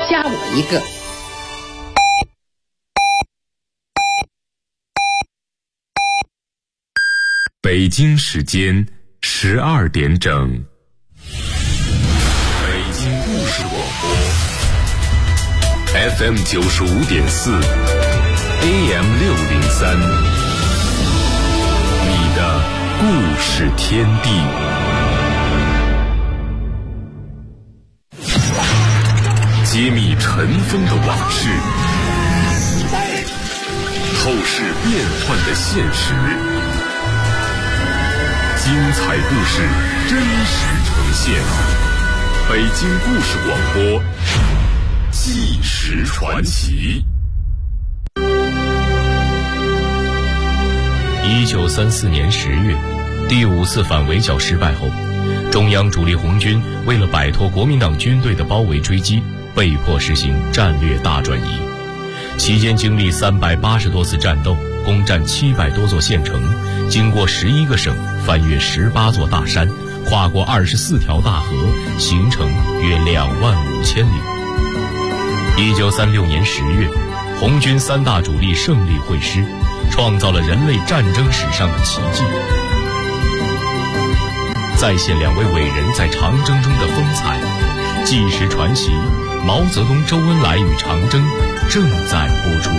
加我一个。 北京时间12点整，北京故事广播 FM 95.4 AM 603，你的故事天地。揭秘尘封的往事，透视变幻的现实，精彩故事真实呈现。北京故事广播，纪实传奇。 1934年10月，第5次反围剿失败后，中央主力红军为了摆脱国民党军队的包围追击，被迫实行战略大转移。期间经历380多次战斗，攻占700多座县城，经过11个省，翻越18座大山，跨过24条大河，行程约25000里。1936年10月，红军3大主力胜利会师，创造了人类战争史上的奇迹。再现2位伟人在长征中的风采，纪实传奇毛泽东、周恩来与长征正在播出。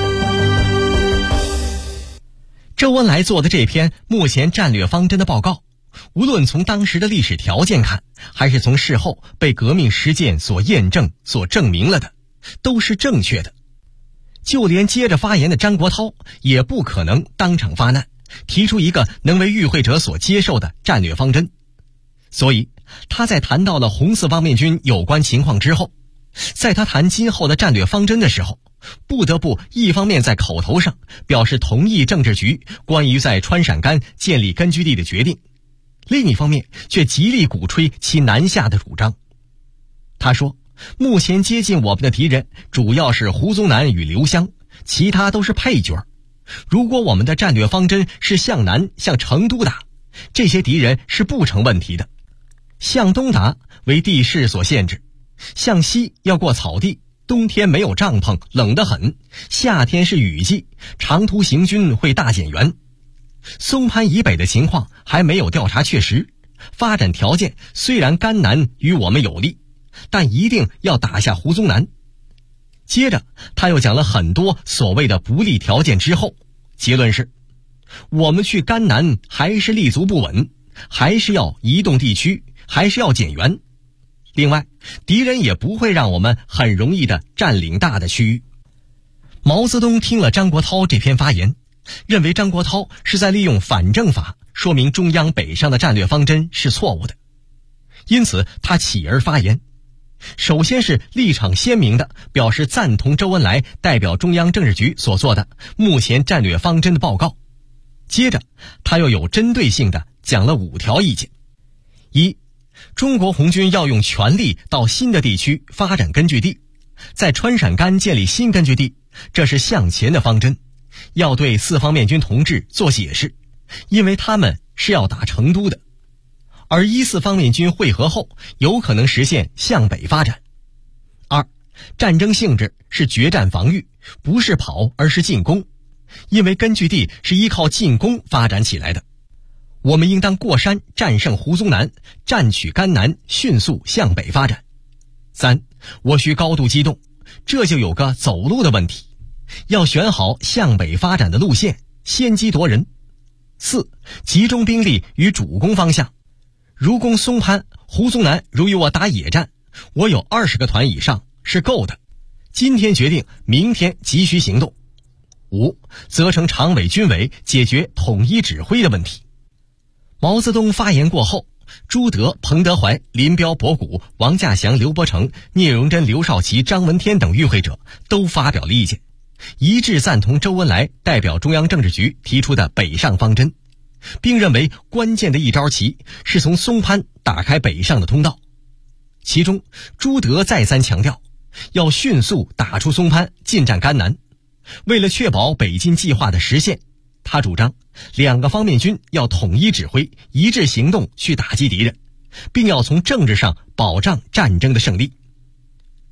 周恩来做的这篇目前战略方针的报告，无论从当时的历史条件看，还是从事后被革命实践所验证、所证明了的，都是正确的。就连接着发言的张国焘也不可能当场发难，提出一个能为与会者所接受的战略方针。所以他在谈到了红四方面军有关情况之后，在他谈今后的战略方针的时候，不得不一方面在口头上表示同意政治局关于在川陕甘建立根据地的决定，另一方面却极力鼓吹其南下的主张。他说，目前接近我们的敌人主要是胡宗南与刘湘，其他都是配角。如果我们的战略方针是向南向成都打，这些敌人是不成问题的。向东打为地势所限制，向西要过草地，冬天没有帐篷，冷得很，夏天是雨季，长途行军会大减员。松潘以北的情况还没有调查确实，发展条件虽然甘南与我们有利，但一定要打下胡宗南。接着他又讲了很多所谓的不利条件之后，结论是我们去甘南还是立足不稳，还是要移动地区，还是要减员。另外，敌人也不会让我们很容易地占领大的区域。毛泽东听了张国焘这篇发言，认为张国焘是在利用反证法说明中央北上的战略方针是错误的，因此他起而发言。首先是立场鲜明地表示赞同周恩来代表中央政治局所做的目前战略方针的报告，接着他又有针对性地讲了5条意见。一，中国红军要用全力到新的地区发展根据地，在川陕甘建立新根据地，这是向前的方针，要对四方面军同志做解释，因为他们是要打成都的。而1、4方面军会合后，有可能实现向北发展。2，战争性质是决战防御，不是跑而是进攻，因为根据地是依靠进攻发展起来的。我们应当过山战胜胡宗南，占取甘南，迅速向北发展。3，我需高度机动，这就有个走路的问题，要选好向北发展的路线，先机夺人。4，集中兵力于主攻方向，如攻松潘，胡宗南如与我打野战，我有20个团以上是够的，今天决定，明天急需行动。5，责成常委军委解决统一指挥的问题。毛泽东发言过后，朱德、彭德怀、林彪、博古、王稼祥、刘伯承、聂荣臻、刘少奇、张闻天等与会者都发表了意见，一致赞同周恩来代表中央政治局提出的北上方针，并认为关键的一招棋是从松潘打开北上的通道。其中，朱德再三强调要迅速打出松潘，进占甘南。为了确保北进计划的实现，他主张2个方面军要统一指挥，一致行动去打击敌人，并要从政治上保障战争的胜利。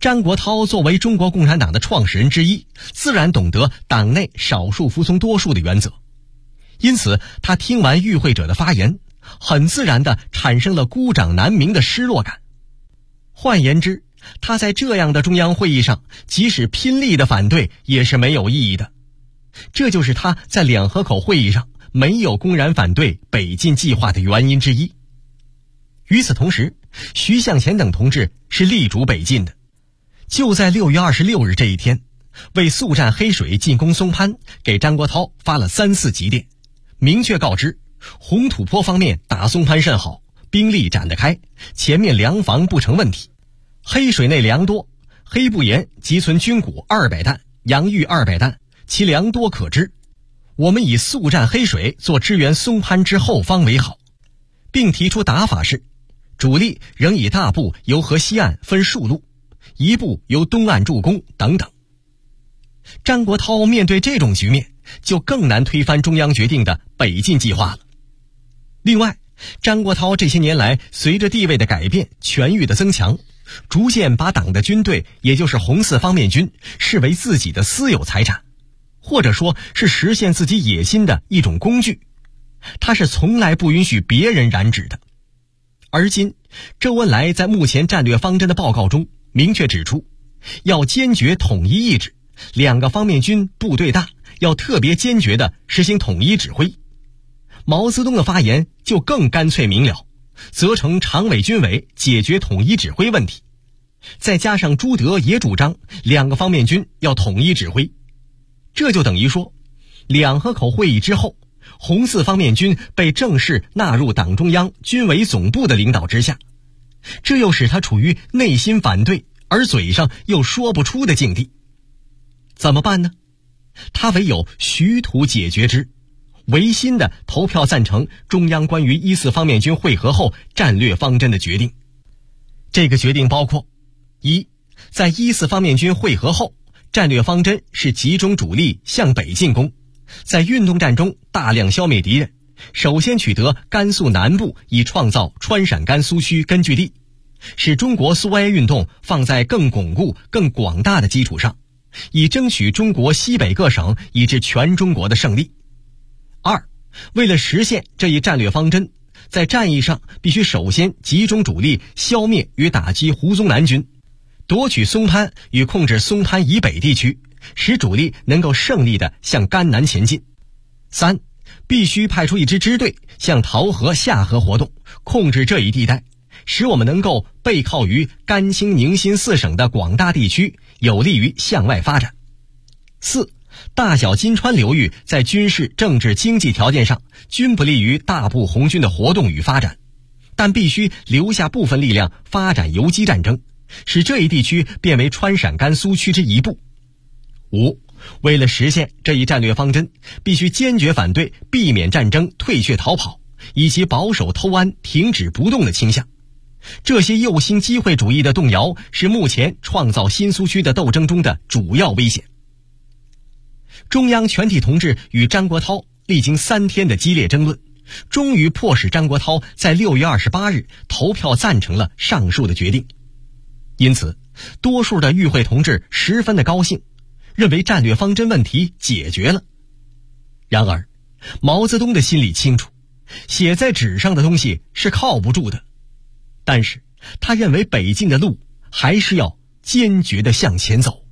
张国焘作为中国共产党的创始人之一，自然懂得党内少数服从多数的原则，因此他听完与会者的发言，很自然地产生了孤掌难鸣的失落感。换言之，他在这样的中央会议上，即使拼力的反对也是没有意义的。这就是他在两河口会议上没有公然反对北进计划的原因之一。与此同时，徐向前等同志是力主北进的。就在6月26日这一天，为速战黑水进攻松潘，给张国焘发了3次急电，明确告知红土坡方面打松潘甚好，兵力展得开，前面粮房不成问题。黑水内粮多，黑布岩积存军鼓200担，洋芋200担，其粮多可知。我们以速战黑水做支援松潘之后方为好，并提出打法是：主力仍以大部由河西岸分数路，一部由东岸助攻等等。张国焘面对这种局面，就更难推翻中央决定的北进计划了。另外，张国焘这些年来随着地位的改变、权域的增强，逐渐把党的军队，也就是红四方面军，视为自己的私有财产，或者说是实现自己野心的一种工具。他是从来不允许别人染指的。而今，周恩来在目前战略方针的报告中明确指出，要坚决统一意志，2个方面军部队大，要特别坚决地实行统一指挥。毛泽东的发言就更干脆明了，责成常委军委解决统一指挥问题。再加上朱德也主张2个方面军要统一指挥，这就等于说，两河口会议之后，红四方面军被正式纳入党中央军委总部的领导之下，这又使他处于内心反对而嘴上又说不出的境地。怎么办呢？他唯有徐图解决之，违心的投票赞成中央关于14方面军会合后战略方针的决定。这个决定包括：一，在14方面军会合后，战略方针是集中主力向北进攻，在运动战中大量消灭敌人，首先取得甘肃南部，以创造川陕甘苏区根据地，使中国苏维埃运动放在更巩固、更广大的基础上，以争取中国西北各省以至全中国的胜利。二，为了实现这一战略方针，在战役上必须首先集中主力消灭与打击胡宗南军，夺取松潘与控制松潘以北地区，使主力能够胜利地向甘南前进。三，必须派出一支支队向桃河、下河活动，控制这一地带，使我们能够背靠于甘青宁新4省的广大地区，有利于向外发展。四，大小金川流域在军事、政治、经济条件上均不利于大部红军的活动与发展，但必须留下部分力量发展游击战争，使这一地区变为川陕甘苏区之一部。五，为了实现这一战略方针，必须坚决反对避免战争、退却逃跑，以及保守偷安、停止不动的倾向。这些右倾机会主义的动摇，是目前创造新苏区的斗争中的主要危险。中央全体同志与张国焘历经3天的激烈争论，终于迫使张国焘在6月28日投票赞成了上述的决定。因此，多数的与会同志十分的高兴，认为战略方针问题解决了。然而，毛泽东的心里清楚，写在纸上的东西是靠不住的，但是他认为北进的路还是要坚决地向前走。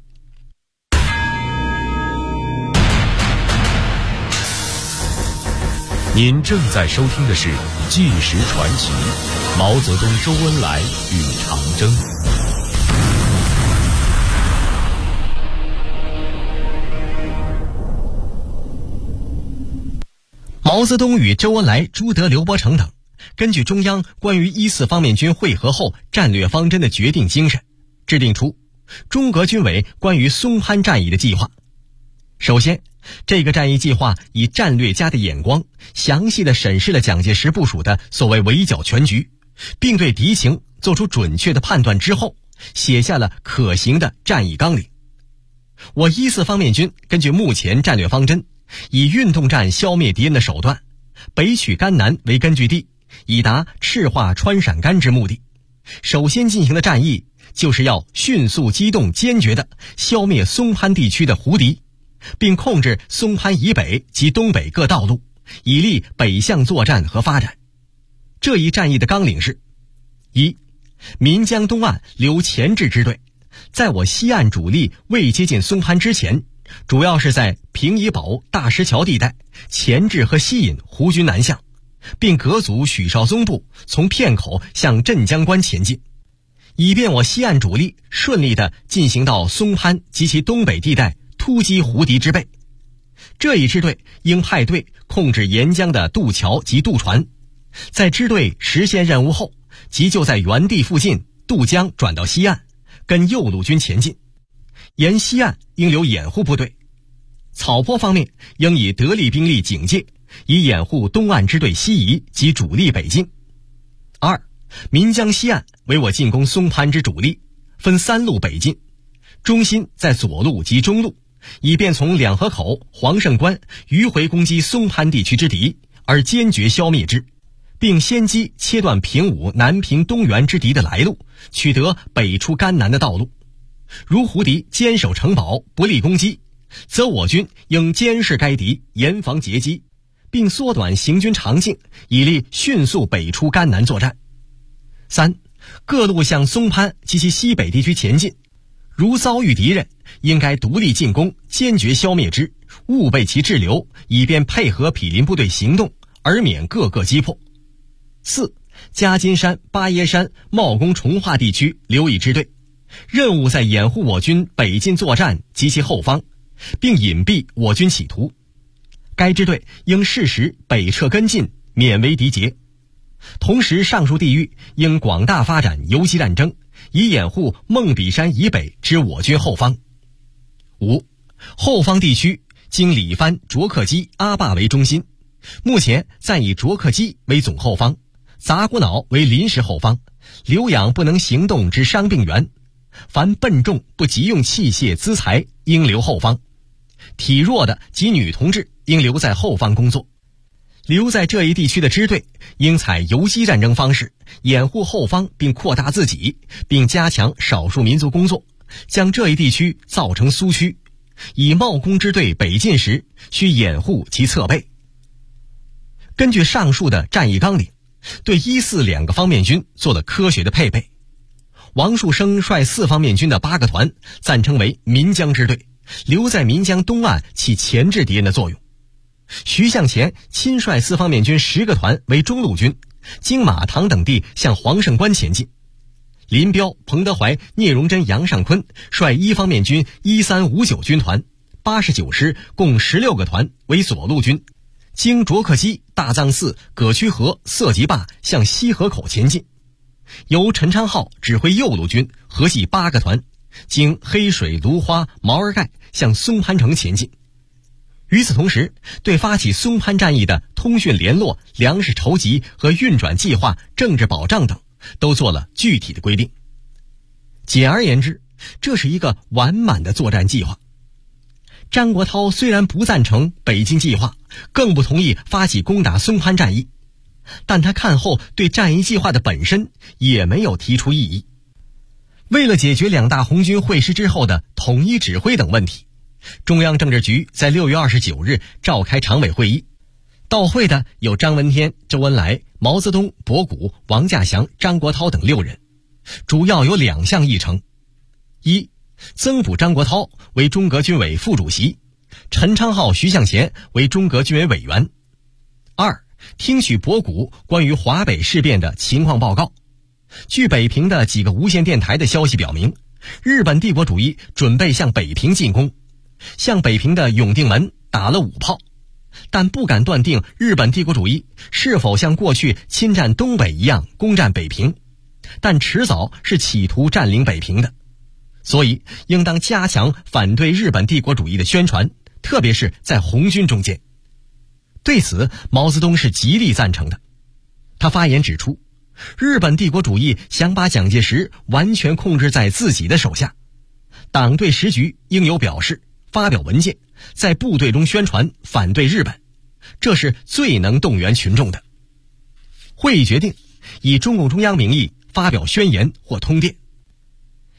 您正在收听的是《纪实传奇》，毛泽东、周恩来与长征。 毛泽东与周恩来、朱德、刘伯承等，根据中央关于14方面军会合后战略方针的决定精神，制定出中革军委关于松潘战役的计划。首先，这个战役计划以战略家的眼光，详细地审视了蒋介石部署的所谓围剿全局，并对敌情做出准确的判断之后，写下了可行的战役纲领。我14方面军根据目前战略方针，以运动战消灭敌人的手段，北取甘南为根据地，以达赤化川陕甘之目的。首先进行的战役就是要迅速机动坚决地消灭松潘地区的胡敌，并控制松潘以北及东北各道路，以利北向作战和发展。这一战役的纲领是：一、岷江东岸留前置支队，在我西岸主力未接近松潘之前，主要是在平夷堡、大石桥地带钳制和吸引胡军南向，并隔阻许绍宗部从片口向镇江关前进，以便我西岸主力顺利地进行到松潘及其东北地带突击胡敌之备。这一支队应派队控制沿江的渡桥及渡船，在支队实现任务后，即就在原地附近渡江转到西岸，跟右路军前进。沿西岸应留掩护部队。草坡方面应以得力兵力警戒，以掩护东岸支队西移及主力北进。二、岷江西岸为我进攻松潘之主力，分3路北进，中心在左路及中路，以便从两河口、黄胜关迂回攻击松潘地区之敌，而坚决消灭之，并先机切断平武、南平、东原之敌的来路，取得北出甘南的道路。如胡敌坚守城堡，不利攻击，则我军应监视该敌，严防截击，并缩短行军长径，以利迅速北出甘南作战。三、各路向松潘及其西北地区前进，如遭遇敌人，应该独立进攻，坚决消灭之，勿被其滞留，以便配合毗邻部队行动，而免各个击破。四、夹金山、巴耶山、茂公、从化地区留以支队，任务在掩护我军北进作战及其后方，并隐蔽我军企图。该支队应适时北撤跟进，免为敌劫。同时，上述地域应广大发展游击战争，以掩护孟比山以北之我军后方。五、后方地区经李藩、卓克基、阿坝为中心，目前暂以卓克基为总后方，杂骨脑为临时后方，留养不能行动之伤病员，凡笨重不急用器械资财，应留后方。体弱的及女同志应留在后方工作。留在这一地区的支队应采游击战争方式，掩护后方并扩大自己，并加强少数民族工作，将这一地区造成苏区。以茂公支队北进时，需掩护其侧背。根据上述的战役纲领，对1、4两个方面军做了科学的配备。王树声率4方面军的8个团暂称为岷江支队，留在岷江东岸起钳制敌人的作用。徐向前亲率4方面军10个团为中路军，经马塘等地向黄胜关前进。林彪、彭德怀、聂荣臻、杨尚昆率1方面军1359军团89师共16个团为左路军，经卓克基、大藏寺、葛区河、色集坝向西河口前进。由陈昌浩指挥右路军，合计8个团，经黑水、芦花、毛儿盖向松潘城前进。与此同时，对发起松潘战役的通讯联络、粮食筹集和运转计划、政治保障等都做了具体的规定。简而言之，这是一个完满的作战计划。张国焘虽然不赞成北进计划，更不同意发起攻打松潘战役，但他看后对战役计划的本身也没有提出异议。为了解决两大红军会师之后的统一指挥等问题，中央政治局在6月29日召开常委会议，到会的有张闻天、周恩来、毛泽东、博古、王稼祥、张国焘等6人，主要有2项议程：一、增补张国焘为中革军委副主席，陈昌浩、徐向前为中革军委委员；二、听取博古关于华北事变的情况报告。据北平的几个无线电台的消息表明，日本帝国主义准备向北平进攻，向北平的永定门打了5炮，但不敢断定日本帝国主义是否像过去侵占东北一样攻占北平，但迟早是企图占领北平的，所以应当加强反对日本帝国主义的宣传，特别是在红军中间。对此，毛泽东是极力赞成的。他发言指出，日本帝国主义想把蒋介石完全控制在自己的手下，党对时局应有表示，发表文件，在部队中宣传反对日本，这是最能动员群众的。会议决定以中共中央名义发表宣言或通电。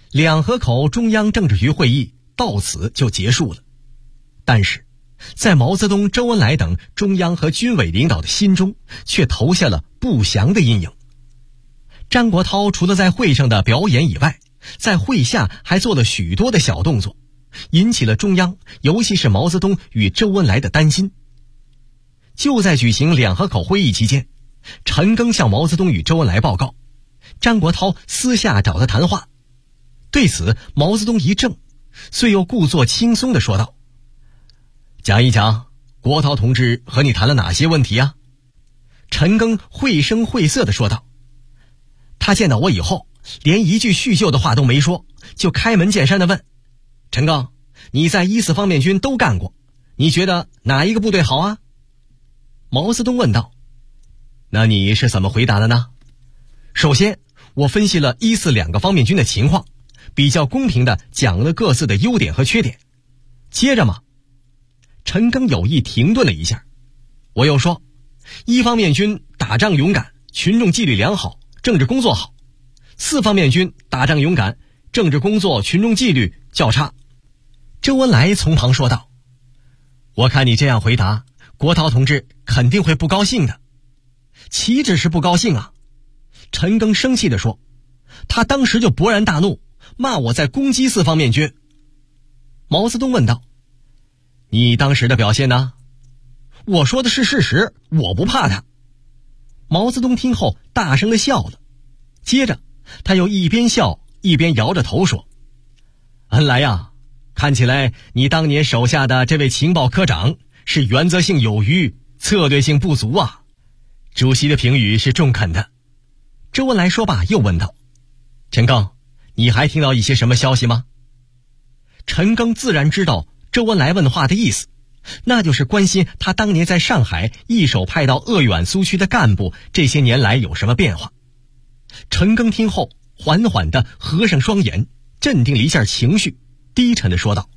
两河口中央政治局会议到此就结束了。但是在毛泽东、周恩来等中央和军委领导的心中却投下了不祥的阴影。张国焘除了在会上的表演以外，在会下还做了许多的小动作，引起了中央尤其是毛泽东与周恩来的担心。就在举行两河口会议期间，陈赓向毛泽东与周恩来报告，张国焘私下找他谈话。对此毛泽东一怔，遂又故作轻松地说道：讲一讲国焘同志和你谈了哪些问题啊？陈赓绘声绘色地说道：他见到我以后连一句叙旧的话都没说，就开门见山地问：陈赓，你在1·4方面军都干过，你觉得哪一个部队好啊？毛泽东问道：那你是怎么回答的呢？首先我分析了1、4两个方面军的情况，比较公平地讲了各自的优点和缺点。接着嘛，陈赓有意停顿了一下，我又说1方面军打仗勇敢，群众纪律良好，政治工作好；4方面军打仗勇敢，政治工作群众纪律较差。周恩来从旁说道：我看你这样回答，国焘同志肯定会不高兴的。岂止是不高兴啊！陈赓生气地说，他当时就勃然大怒，骂我在攻击4方面军。毛泽东问道：你当时的表现呢？我说的是事实，我不怕他。毛泽东听后大声地笑了，接着他又一边笑一边摇着头说：恩来呀，看起来你当年手下的这位情报科长是原则性有余，策略性不足啊。主席的评语是中肯的。周恩来说罢又问道：陈赓，你还听到一些什么消息吗？陈赓自然知道周恩来问话的意思，那就是关心他当年在上海一手派到鄂豫皖苏区的干部这些年来有什么变化。陈赓听后缓缓地合上双眼，镇定了一下情绪，低沉地说道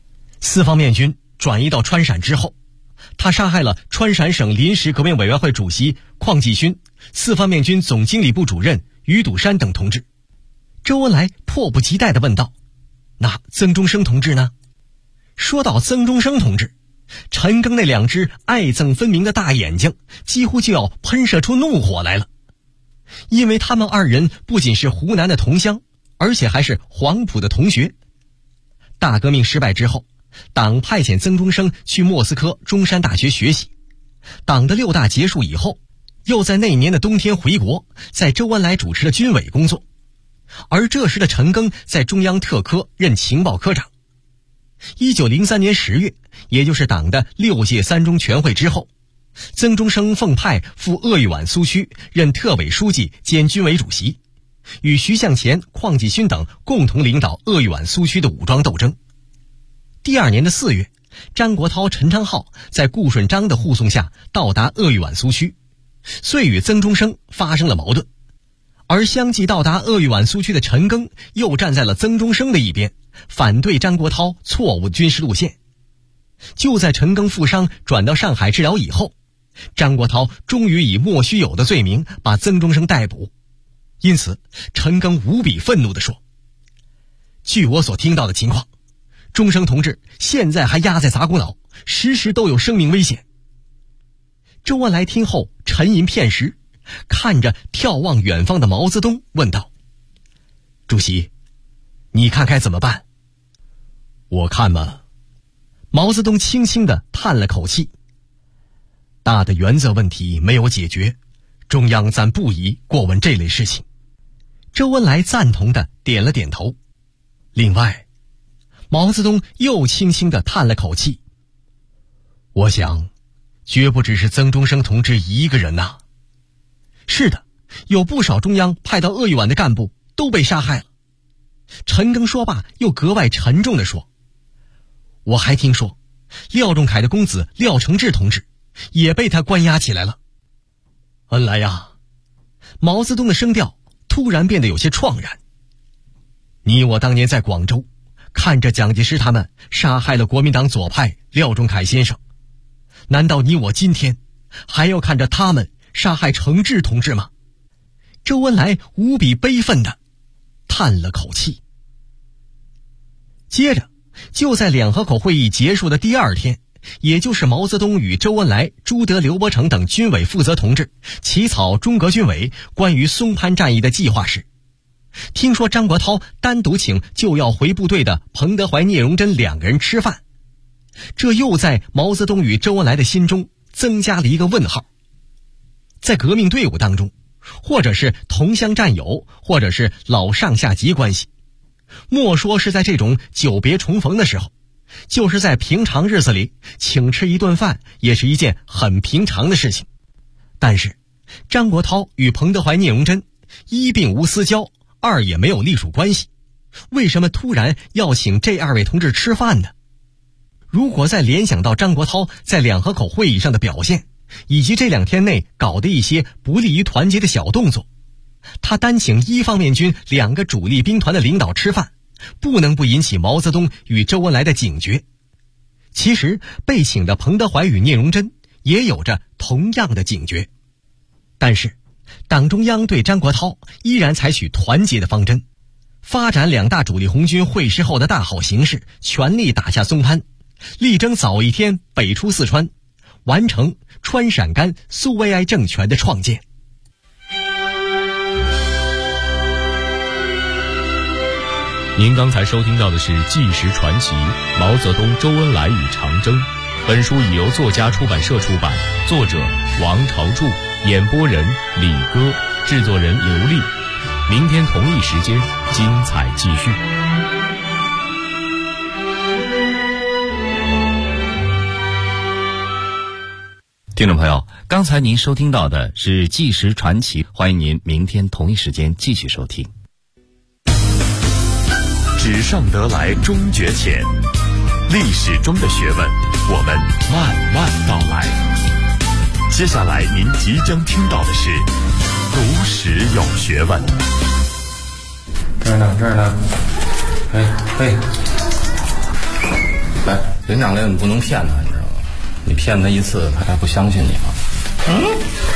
：4方面军转移到川陕之后，他杀害了川陕省临时革命委员会主席邝继勋、4方面军总经理部主任于笃山等同志。周恩来迫不及待地问道：那曾中生同志呢？说到曾中生同志，陈赓那2只爱憎分明的大眼睛几乎就要喷射出怒火来了。因为他们2人不仅是湖南的同乡，而且还是黄埔的同学。大革命失败之后，党派遣曾中生去莫斯科中山大学学习，党的6大结束以后，又在那年的冬天回国，在周恩来主持的军委工作。而这时的陈赓在中央特科任情报科长。1903年10月，也就是党的6届3中全会之后，曾中生奉派赴鄂豫皖苏区任特委书记兼军委主席，与徐向前、邝继勋等共同领导鄂豫皖苏区的武装斗争。第2年的4月，张国焘、陈昌浩在顾顺章的护送下到达鄂豫皖苏区，遂与曾中生发生了矛盾。而相继到达鄂豫皖苏区的陈赓又站在了曾中生的一边，反对张国焘错误的军事路线。就在陈赓负伤转到上海治疗以后，张国焘终于以莫须有的罪名把曾中生逮捕。因此陈赓无比愤怒地说：据我所听到的情况，中生同志现在还压在杂骨岛，时时都有生命危险。周恩来听后沉吟片时，看着眺望远方的毛泽东问道：主席，你看该怎么办？我看嘛，毛泽东轻轻地叹了口气，大的原则问题没有解决，中央暂不宜过问这类事情。周恩来赞同地点了点头。另外，毛泽东又轻轻地叹了口气，我想绝不只是曾中生同志一个人呐。是的，有不少中央派到鄂豫皖的干部都被杀害了。陈赓说罢又格外沉重地说：我还听说廖仲恺的公子廖承志同志也被他关押起来了。恩来呀，毛泽东的声调突然变得有些怆然。你我当年在广州看着蒋介石他们杀害了国民党左派廖仲恺先生，难道你我今天还要看着他们杀害承志同志吗？周恩来无比悲愤地叹了口气。 接着，就在两河口会议结束的第2天，也就是毛泽东与周恩来、朱德、刘伯承等军委负责同志起草中革军委关于松潘战役的计划时，听说张国焘单独请就要回部队的彭德怀、聂荣臻2个人吃饭，这又在毛泽东与周恩来的心中增加了一个问号。在革命队伍当中，或者是同乡战友，或者是老上下级关系，莫说是在这种久别重逢的时候，就是在平常日子里请吃一顿饭也是一件很平常的事情。但是张国焘与彭德怀、聂荣臻一并无私交，二也没有隶属关系，为什么突然要请这2位同志吃饭呢？如果再联想到张国焘在两河口会议上的表现，以及这2天内搞的一些不利于团结的小动作，他单请一方面军2个主力兵团的领导吃饭，不能不引起毛泽东与周恩来的警觉。其实被请的彭德怀与聂荣臻也有着同样的警觉，但是党中央对张国焘依然采取团结的方针，发展2大主力红军会师后的大好形势，全力打下松潘，力争早一天北出四川，完成川陕甘苏维埃政权的创建。 您刚才收听到的是《纪实传奇：毛泽东、周恩来与长征》。本书已由作家出版社出版，作者王朝柱，演播人李戈，制作人刘丽。明天同一时间，精彩继续。 听众朋友，刚才您收听到的是《纪实传奇》，欢迎您明天同一时间继续收听。 纸上得来终觉浅，历史中的学问，我们慢慢道来。接下来您即将听到的是读史有学问。 这儿呢，嘿，来，领奖类你不能骗他，你知道吗？你骗他一次，他还不相信你吗？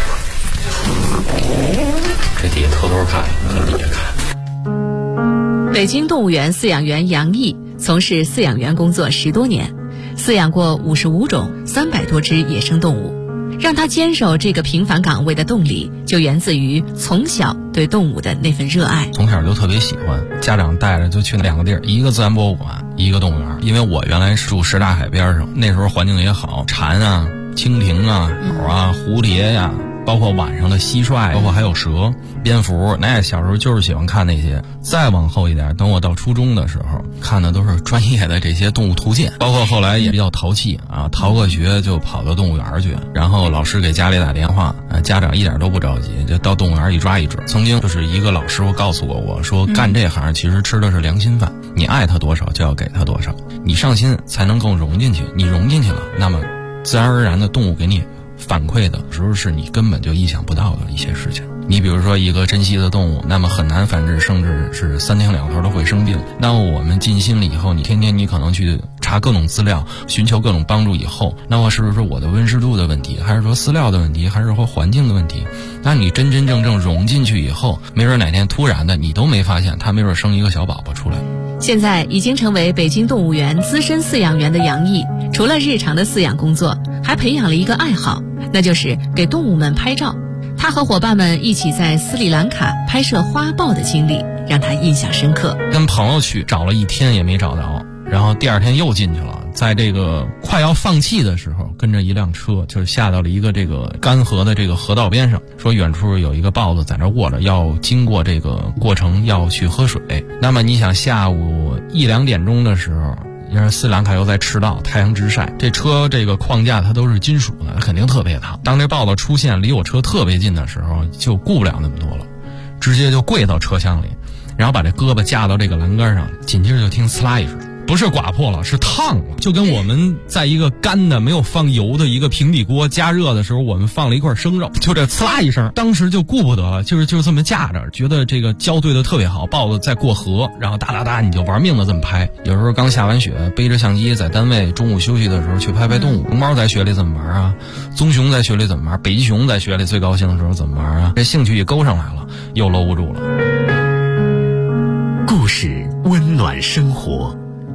这底下偷偷看，这底下看。 北京动物园饲养员杨毅从事饲养员工作10多年，饲养过55种300多只野生动物。让他坚守这个平凡岗位的动力，就源自于从小对动物的那份热爱。 从小就特别喜欢，家长带着就去2个地儿，一个自然博物馆，一个动物园。因为我原来住什刹海边上，那时候环境也好，蝉啊、蜻蜓啊、鸟啊、蝴蝶呀，包括晚上的蟋蟀，包括还有蛇、蝙蝠，那小时候就是喜欢看那些。再往后一点，等我到初中的时候，看的都是专业的这些动物图鉴，包括后来也比较淘气啊，逃个学就跑到动物园去，然后老师给家里打电话，家长一点都不着急，就到动物园一抓一准。曾经就是一个老师傅告诉过我说，干这行其实吃的是良心饭，你爱他多少就要给他多少，你上心才能够融进去，你融进去了，那么自然而然的动物给你反馈的时候是你根本就意想不到的一些事情。你比如说一个珍稀的动物，那么很难繁殖，甚至是3天2头都会生病。那么我们尽心了以后，你天天你可能去查各种资料，寻求各种帮助以后，那么是不是我的温湿度的问题，还是说饲料的问题，还是说环境的问题？那你真真正正融进去以后，没准哪天突然的你都没发现，它没准生一个小宝宝出来。 现在已经成为北京动物园资深饲养员的杨毅，除了日常的饲养工作，还培养了一个爱好，那就是给动物们拍照。他和伙伴们一起在斯里兰卡拍摄花豹的经历让他印象深刻。 跟朋友去找了1天也没找着，然后第2天又进去了，在这个快要放弃的时候，跟着一辆车就下到了一个这个干河的这个河道边上，说远处有一个豹子在那卧着，要经过这个过程要去喝水。那么你想下午1、2点钟的时候，因为斯里兰卡又在赤道，太阳直晒，这车这个框架它都是金属的，肯定特别烫。当这豹子出现离我车特别近的时候，就顾不了那么多了，直接就跪到车厢里，然后把这胳膊架到这个栏杆上，紧接着就听呲啦一声，不是刮破了，是烫了，就跟我们在一个干的没有放油的一个平底锅加热的时候，我们放了一块生肉，就这呲啦一声，当时就顾不得了，就这么架着，觉得这个交对的特别好，豹子在过河，然后哒哒哒你就玩命的这么拍。有时候刚下完雪，背着相机在单位中午休息的时候去拍动物。龙猫在雪里怎么玩啊？棕熊在雪里怎么玩？北极熊在雪里最高兴的时候怎么玩啊？这兴趣也勾上来了，又搂不住了。 故事温暖生活，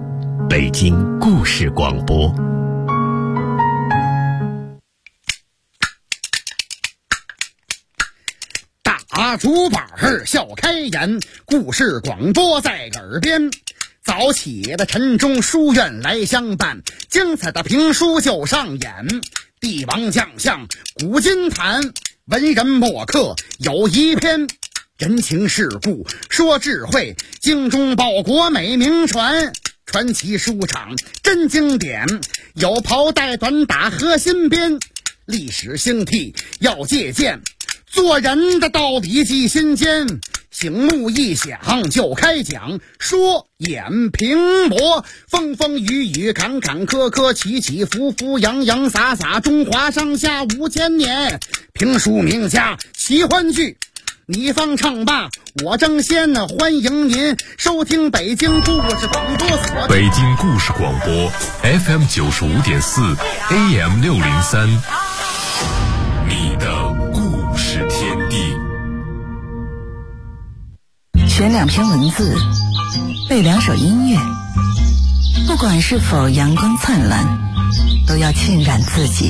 北京故事广播。 大竹板笑开颜，故事广播在耳边。早起的晨钟书院来相伴，精彩的评书就上演。帝王将相古今谈，文人墨客有一篇。人情世故说智慧，精忠报国美名传。传奇书场真经典，有袍带短打和新编。历史兴替要借鉴，做人的道理记心间。醒目一响就开讲，说演评驳，风风雨雨坎坎坷坷，起起伏伏洋洋洒洒，中华上下5000年。评书名家奇欢剧，你方唱罢我争先，欢迎您收听北京故事广播所。 北京故事广播 FM 95.4 AM 603，你的故事天地。 选2篇文字，背2首音乐，不管是否阳光灿烂，都要浸染自己。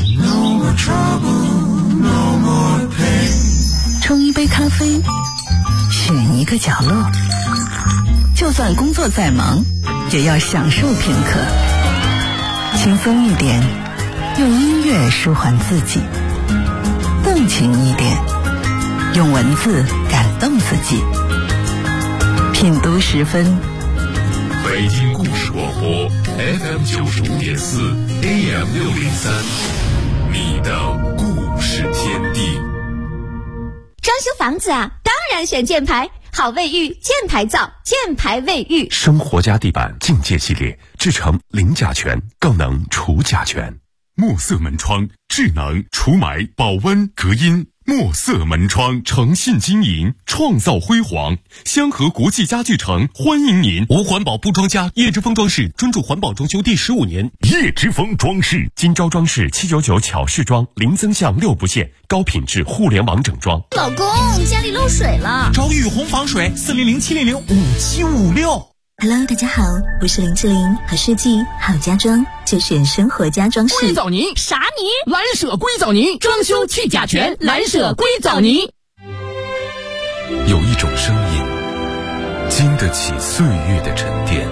冲一杯咖啡，选一个角落，就算工作再忙，也要享受片刻。轻松一点，用音乐舒缓自己；动情一点，用文字感动自己。品读10分， 北京故事广播 FM 95.4 AM 603，你的故事天地。 装修房子啊，当然选箭牌，好卫浴，箭牌造，箭牌卫浴。 生活家地板境界系列，制成零甲醛，更能除甲醛。墨色门窗，智能除霾、保温、隔音。墨色门窗诚信经营，创造辉煌。香河国际家具城欢迎您。 无环保不装家，叶之峰装饰专注环保装修第15年。 叶之峰装饰，今朝装饰799巧饰装，零增项6不限，高品质互联网整装。 老公，家里漏水了， 找雨虹防水，400-700-5756。 Hello， 大家好，我是林志玲，好设计好家装就选生活家装饰。 硅藻泥啥泥？蓝舍硅藻泥，装修去甲醛，蓝舍硅藻泥。 有一种声音，经得起岁月的沉淀；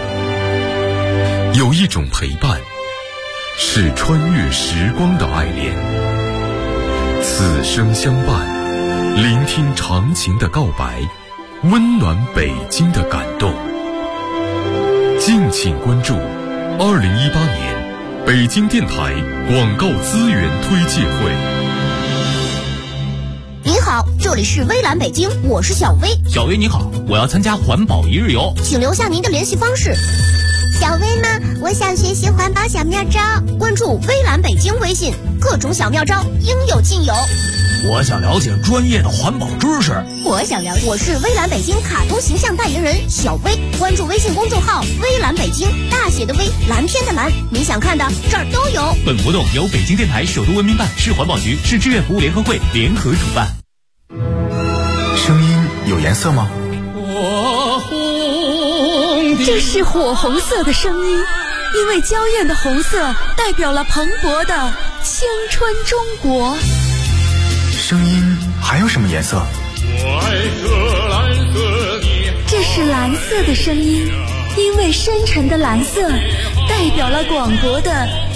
有一种陪伴，是穿越时光的爱恋。此生相伴，聆听长情的告白，温暖北京的感动。敬请关注2018年北京电台广告资源推介会。 您好，这里是微蓝北京，我是小薇。 小薇你好，我要参加环保一日游， 请留下您的联系方式。 小薇吗？我想学习环保小妙招， 关注微蓝北京微信，各种小妙招应有尽有。 我想了解专业的环保知识。 我想了解，我是微蓝北京卡通形象代言人小薇，关注微信公众号微蓝北京，大写的微，蓝天的蓝，你想看的这儿都有。 本活动由北京电台首都文明办、市环保局、市志愿服务联合会联合主办。 声音有颜色吗？ 这是火红色的声音，因为娇艳的红色代表了蓬勃的青春中国。 声音还有什么颜色？ 这是蓝色的声音，因为深沉的蓝色代表了广博的